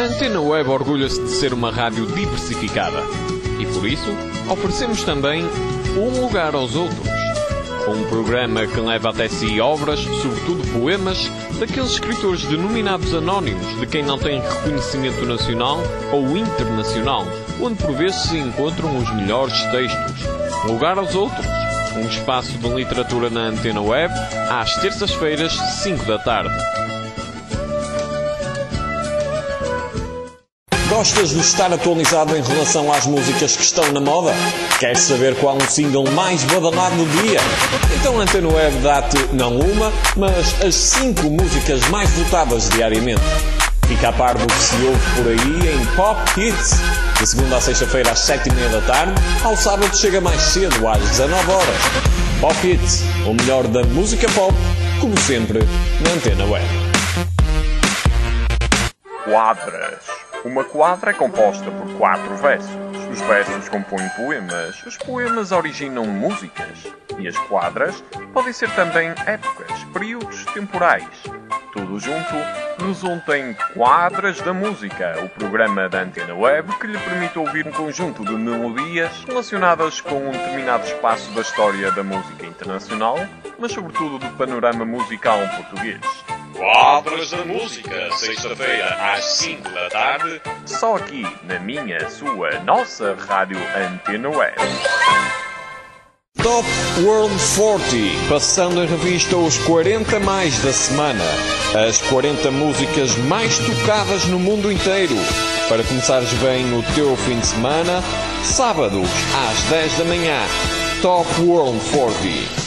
Antena Web orgulha-se de ser uma rádio diversificada e, por isso, oferecemos também Um Lugar aos Outros, um programa que leva até si obras, sobretudo poemas, daqueles escritores denominados anónimos, de quem não tem reconhecimento nacional ou internacional, onde por vezes se encontram os melhores textos. Um Lugar aos Outros, um espaço de literatura na Antena Web, às terças-feiras, 5 da tarde. Gostas de estar atualizado em relação às músicas que estão na moda? Queres saber qual o single mais badalado do dia? Então a Antena Web dá-te não uma, mas as 5 músicas mais votadas diariamente. Fica a par do que se ouve por aí em Pop Hits, de segunda a sexta-feira às 7h30 da tarde, ao sábado chega mais cedo às 19 horas. Pop Hits, o melhor da música pop, como sempre, na Antena Web. Quadras. Uma quadra é composta por 4 versos. Os versos compõem poemas, os poemas originam músicas. E as quadras podem ser também épocas, períodos temporais. Tudo junto resulta em Quadras da Música, o programa da Antena Web que lhe permite ouvir um conjunto de melodias relacionadas com um determinado espaço da história da música internacional, mas sobretudo do panorama musical português. Quadras da Música, sexta-feira às 5 da tarde, só aqui na minha, sua, nossa rádio Antena Web. Top World 40, passando em revista os 40 mais da semana. As 40 músicas mais tocadas no mundo inteiro. Para começares bem o teu fim de semana, sábados às 10 da manhã. Top World 40.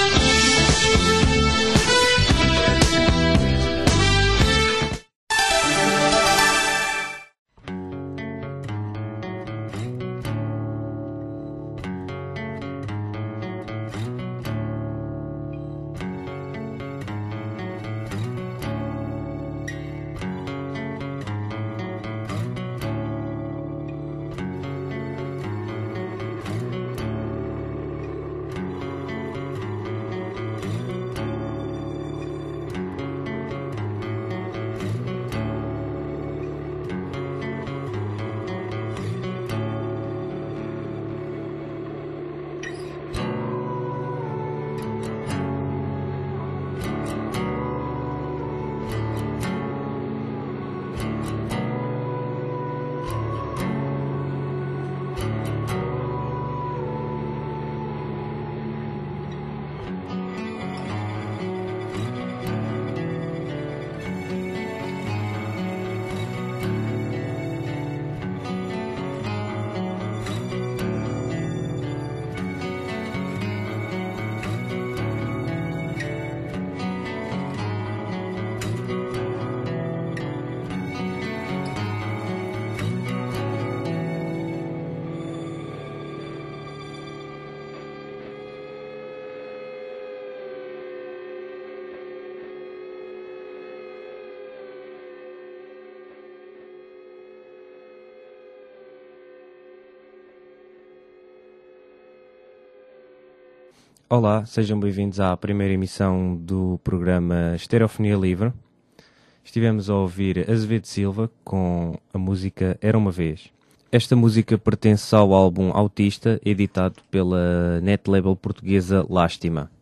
Olá, sejam bem-vindos à primeira emissão do programa Estereofonia Livre. Estivemos a ouvir Azevedo Silva com a música Era Uma Vez. Esta música pertence ao álbum Autista, editado pela net label portuguesa Lástima.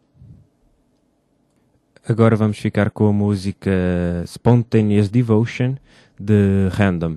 Agora vamos ficar com a música Spontaneous Devotion, de Random.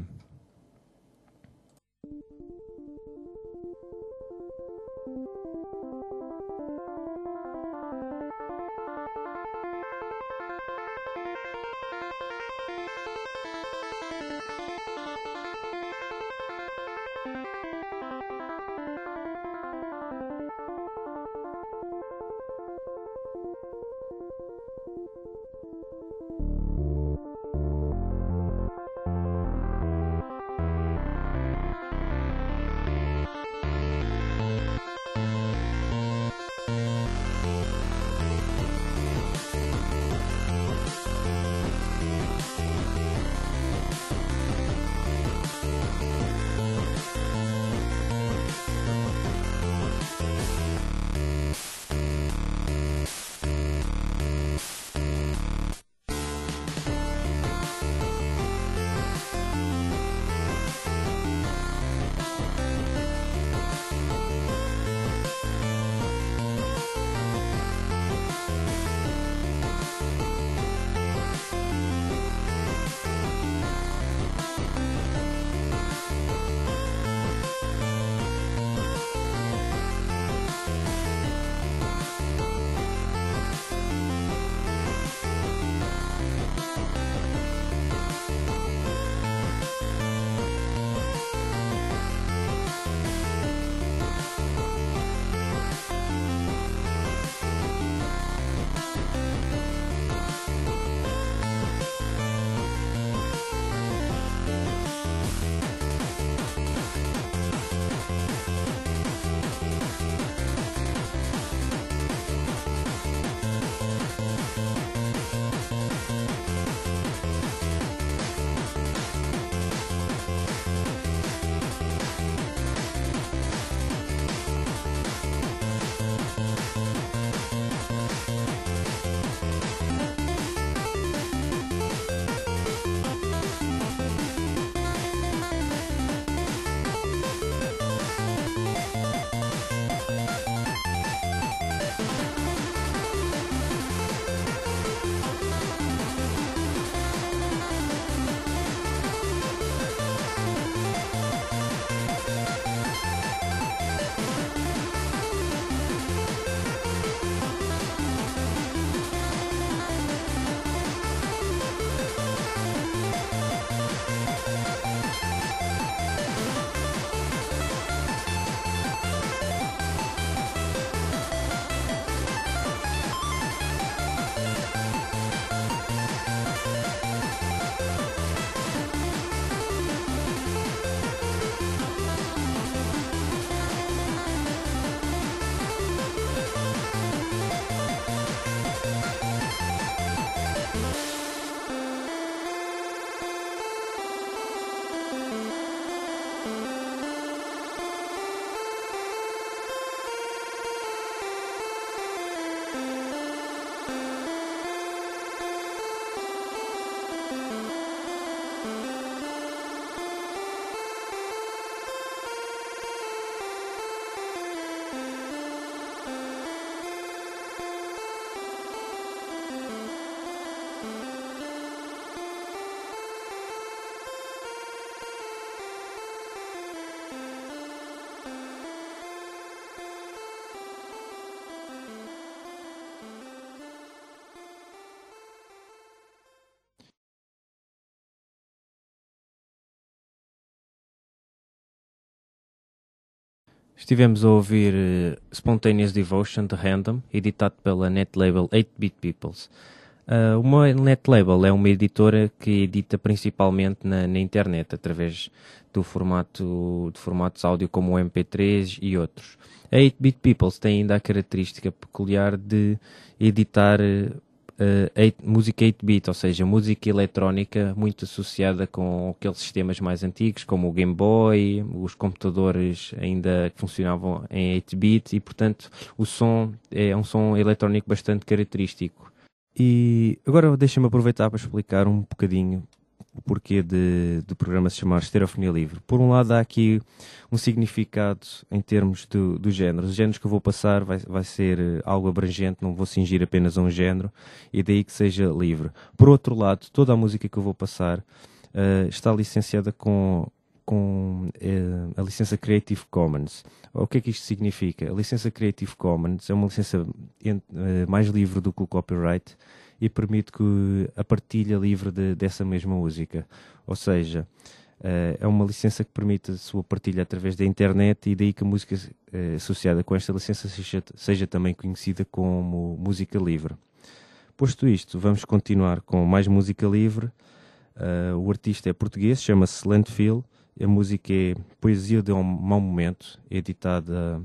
Estivemos a ouvir Spontaneous Devotion de Random, editado pela netlabel 8-Bit Peoples. Uma netlabel é uma editora que edita principalmente na internet, através de formatos áudio como o MP3 e outros. A 8-Bit Peoples tem ainda a característica peculiar de editar música 8-bit, ou seja, música eletrónica muito associada com aqueles sistemas mais antigos, como o Game Boy, os computadores ainda que funcionavam em 8-bit, e portanto o som é um som eletrónico bastante característico. E agora deixa-me aproveitar para explicar um bocadinho o porquê do programa se chamar Estereofonia Livre. Por um lado, há aqui um significado em termos do género. Os géneros que eu vou passar vai ser algo abrangente, não vou cingir apenas a um género, e daí que seja livre. Por outro lado, toda a música que eu vou passar está licenciada com a licença Creative Commons. O que é que isto significa? A licença Creative Commons é uma licença mais livre do que o copyright e permite a partilha livre dessa mesma música. Ou seja, é uma licença que permite a sua partilha através da internet, e daí que a música associada com esta licença seja também conhecida como música livre. Posto isto, vamos continuar com mais música livre. O artista é português, chama-se Landfill. A música é Poesia de um Mau Momento, editada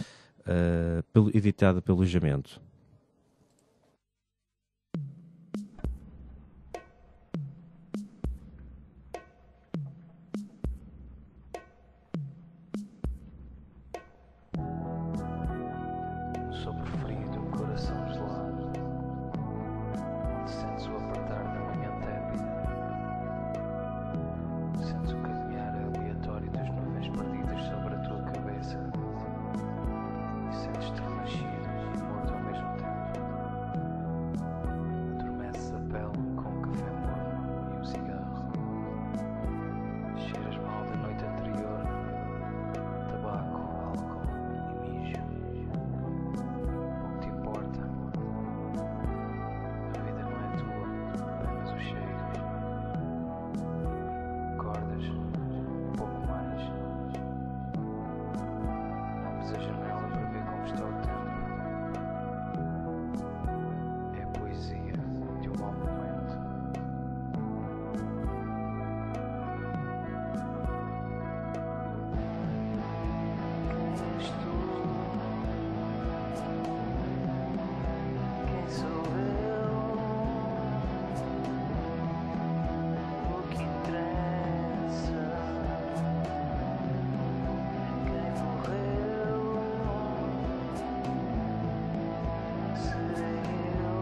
pelo Jamento. Sobre o frio do coração gelado, onde sentes o apertar da manhã tépida, sentes o caminhar aleatório das nuvens perdidas sobre a tua cabeça, e sentes-te renascido e morto ao mesmo tempo. Adormeces a pele com um café morno e um cigarro. Cheiras mal da noite anterior, tabaco, álcool e mijo. Pouco te importa. A vida não é tua, apenas o cheiro. Acordas, um pouco mais. Abres a janela para ver como está o tempo. É a poesia de um mau momento. Quem és tu? Quem sou eu? O que interessa? Quem morreu? Serei eu?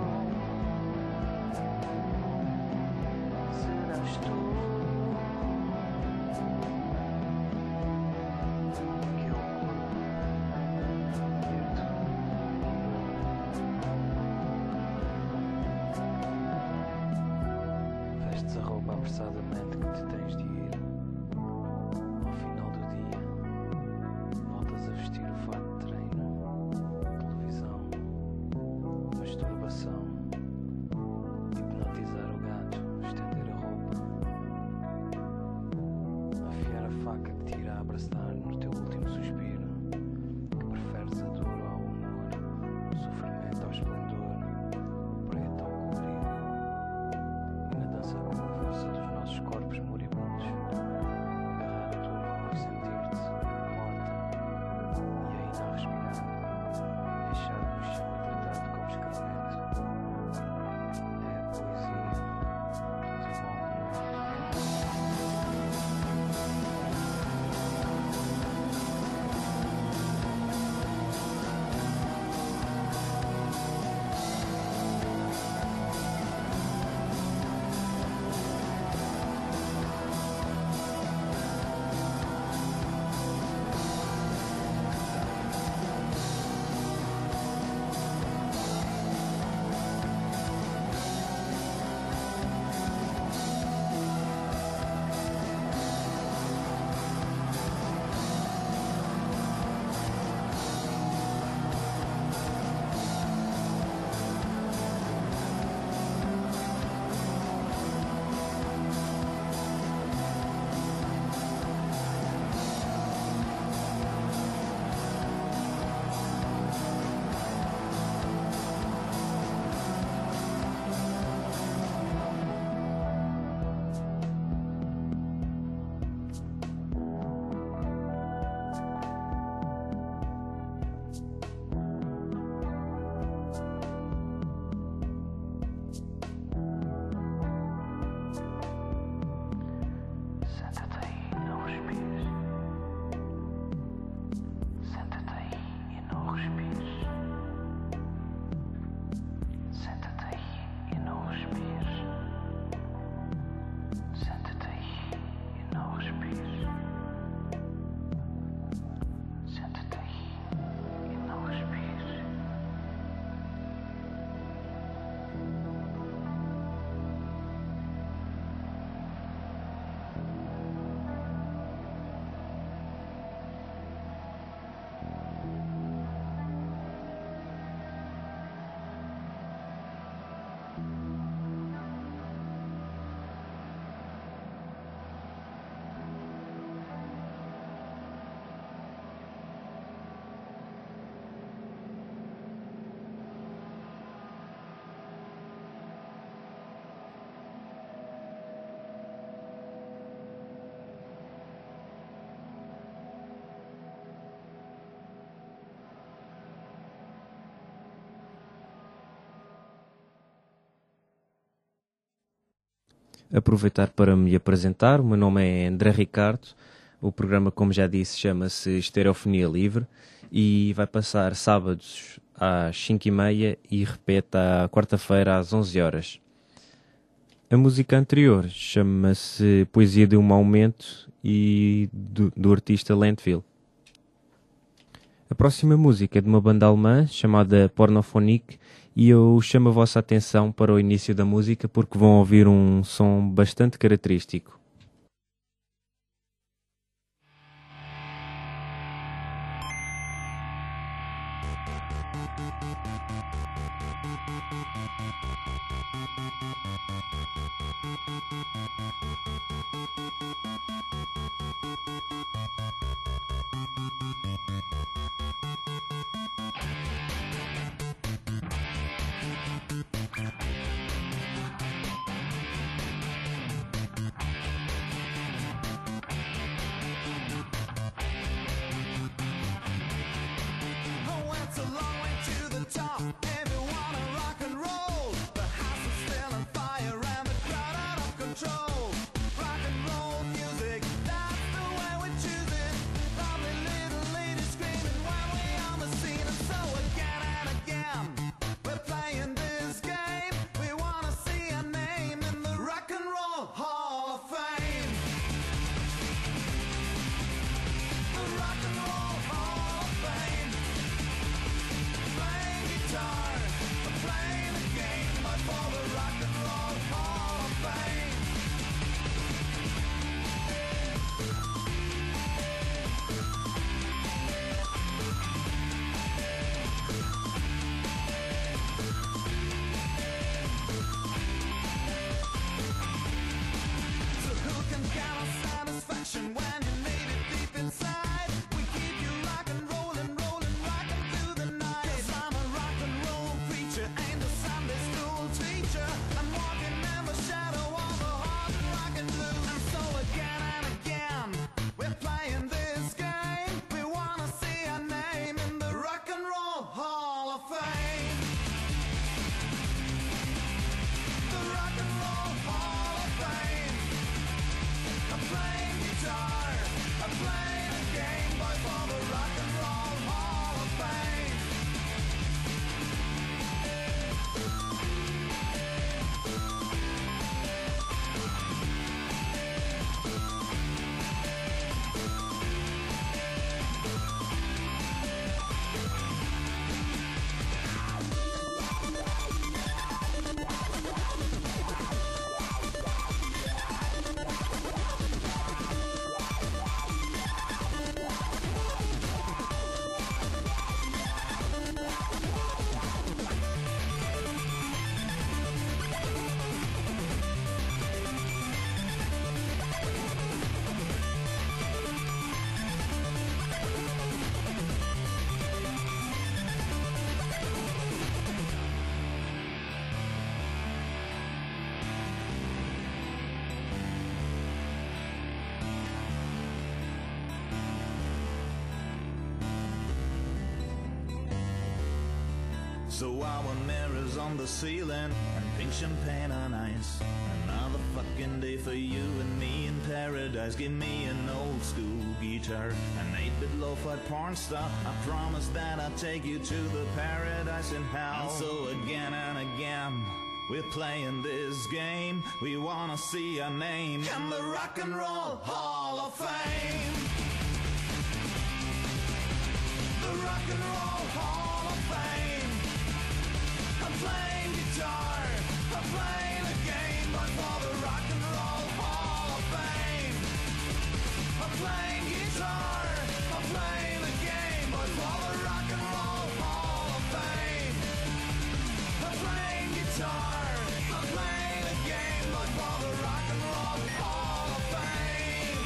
Serás tu? Que eu vestes a roupa apressadamente que te tens de ir. Ao final do dia, voltas a vestir o fato de treino. Televisão, masturbação, hipnotizar o gato, estender a roupa, afiar a faca que te irá abraçar no teu último suspiro, que preferes a dor ao amor, o sofrimento ao esplendor, o preto ao colorido. E na dança convulsa dos nossos corpos moribundos, aproveitar para me apresentar. O meu nome é André Ricardo. O programa, como já disse, chama-se Estereofonia Livre e vai passar sábados às 5h30 e repete à quarta-feira às 11 horas. A música anterior chama-se Poesia de um Aumento e do artista Landfill. A próxima música é de uma banda alemã chamada Pornophonic e eu chamo a vossa atenção para o início da música porque vão ouvir um som bastante característico. So our mirrors on the ceiling and pink champagne on ice. Another fucking day for you and me in paradise. Give me an old school guitar, an 8-bit lo-fi porn star. I promise that I'll take you to the paradise in hell. And so again and again we're playing this game. We wanna see our name in the Rock and Roll Hall of Fame. The Rock and Roll Hall of Fame. I'm playing guitar, I'm playing a game, but for the Rock and Roll Hall of Fame. I'm playing guitar, I'm playing a game, but for the Rock and Roll Hall of Fame. I'm playing guitar, I'm playing a game, but for the Rock and Roll Hall of Fame.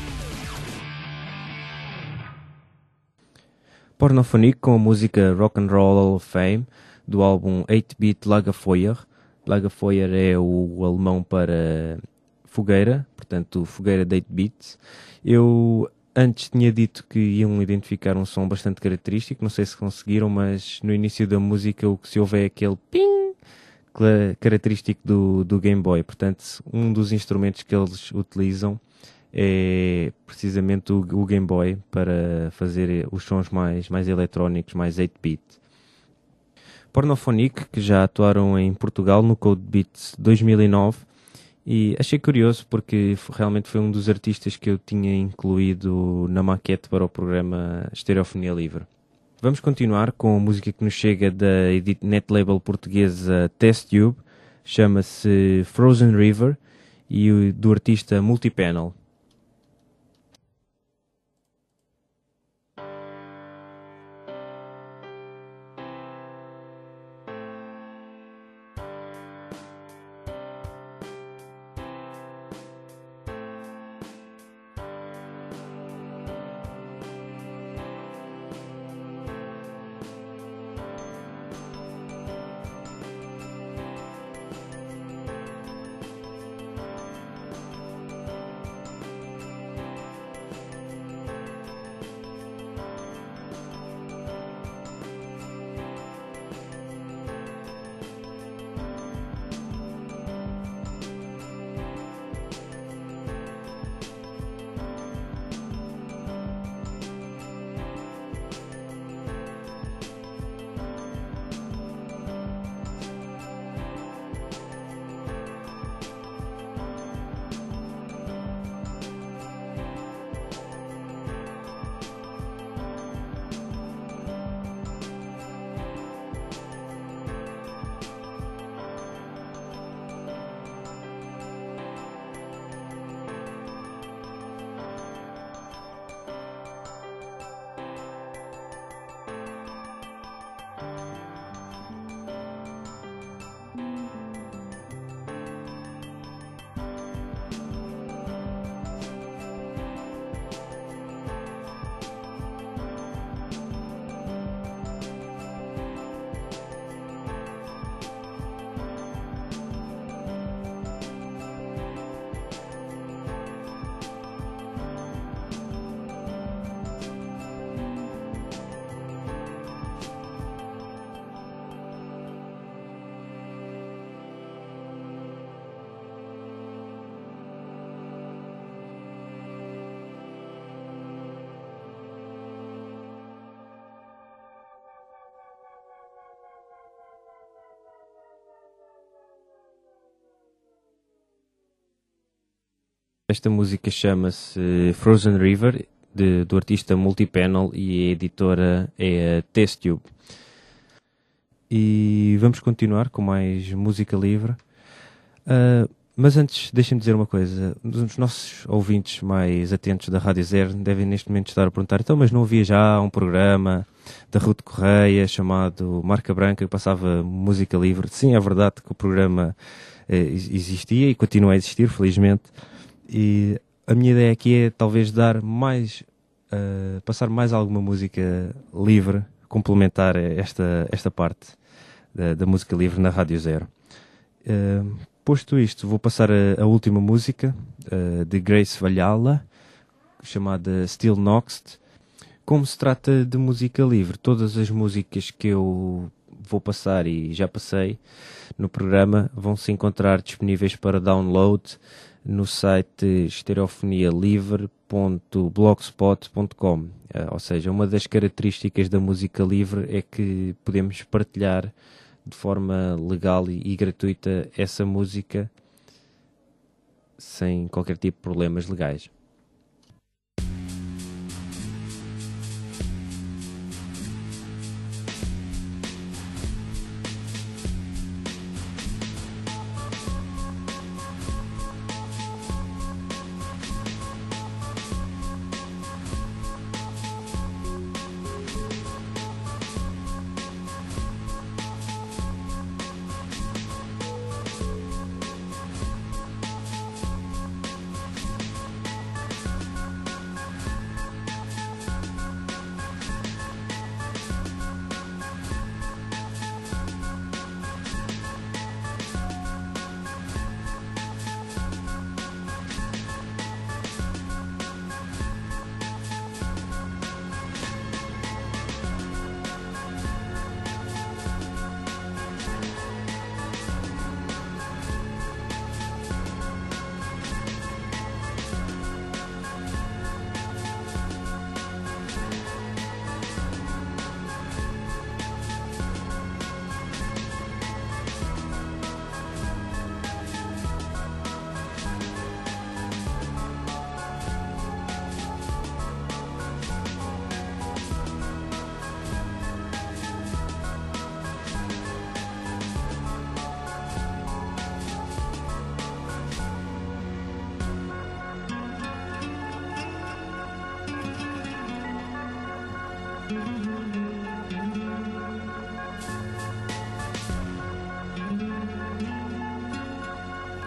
Pornophonic com a música Rock and Roll Hall of Fame do álbum 8-Bit Lagerfeuer. Lagerfeuer é o alemão para fogueira, portanto fogueira de 8-bits. Eu antes tinha dito que iam identificar um som bastante característico, não sei se conseguiram, mas no início da música o que se ouve é aquele ping, característico do Game Boy. Portanto, um dos instrumentos que eles utilizam é precisamente o Game Boy para fazer os sons mais eletrónicos, mais 8-bit. Pornophonic, que já atuaram em Portugal no Code Beats 2009, e achei curioso porque realmente foi um dos artistas que eu tinha incluído na maquete para o programa Estereofonia Livre. Vamos continuar com a música que nos chega da net label portuguesa Test Tube, chama-se Frozen River, e do artista Multipanel. Esta música chama-se Frozen River, do artista Multipanel, e a editora é a Test Tube. E vamos continuar com mais música livre. Mas antes, deixem-me dizer uma coisa. Os nossos ouvintes mais atentos da Rádio Zero devem neste momento estar a perguntar: então, mas não havia já um programa da Ruth Correia chamado Marca Branca que passava música livre? Sim, é verdade que o programa existia e continua a existir, felizmente. E a minha ideia aqui é talvez dar mais, passar mais alguma música livre, complementar esta parte da música livre na Rádio Zero. Posto isto, vou passar a última música de Grace Valhalla, chamada Still Noxed. Como se trata de música livre, todas as músicas que eu vou passar e já passei no programa vão se encontrar disponíveis para download no site estereofonialivre.blogspot.com. Ou seja, uma das características da música livre é que podemos partilhar de forma legal e gratuita essa música sem qualquer tipo de problemas legais.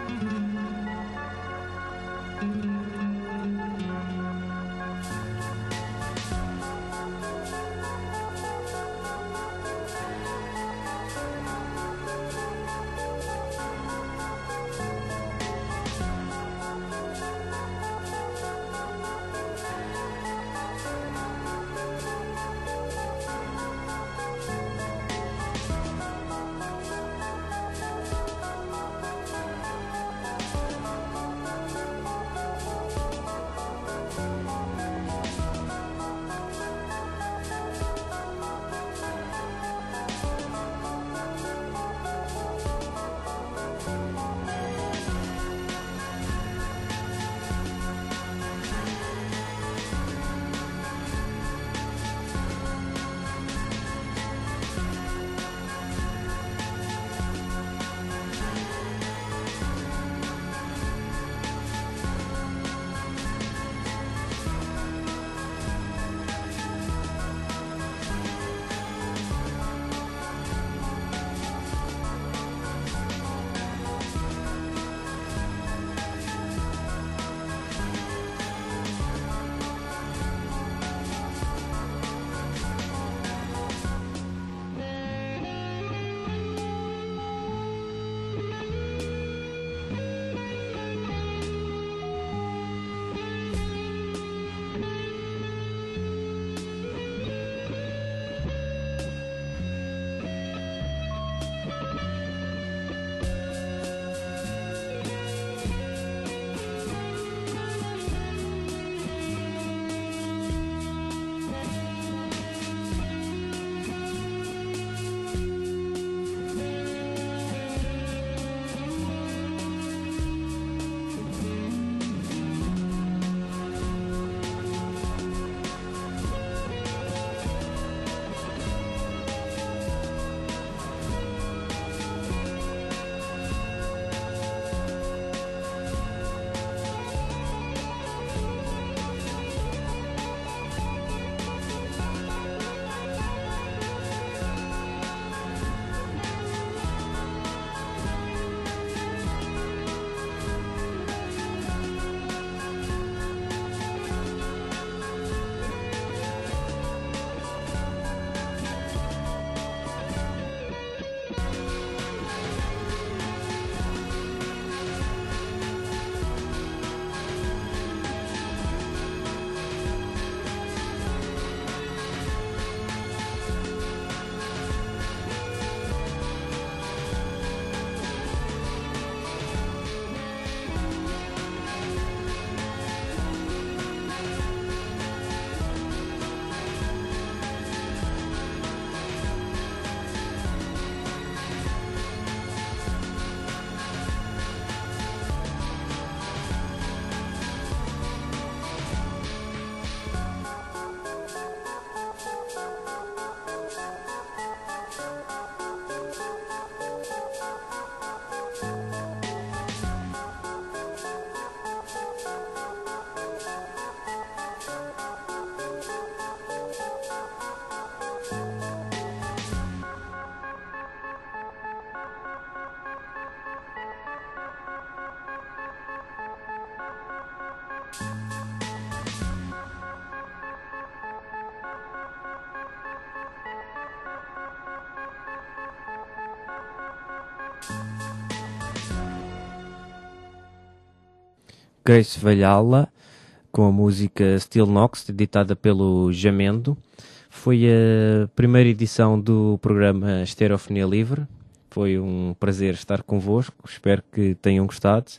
Grace Valhalla, com a música Still Knox, editada pelo Jamendo. Foi a primeira edição do programa Estereofonia Livre. Foi um prazer estar convosco, espero que tenham gostado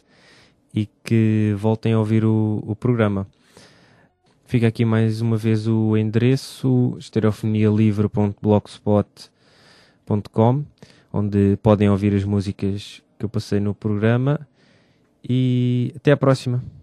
e que voltem a ouvir o programa. Fica aqui mais uma vez o endereço estereofonialivre.blogspot.com, onde podem ouvir as músicas que eu passei no programa, e até à próxima.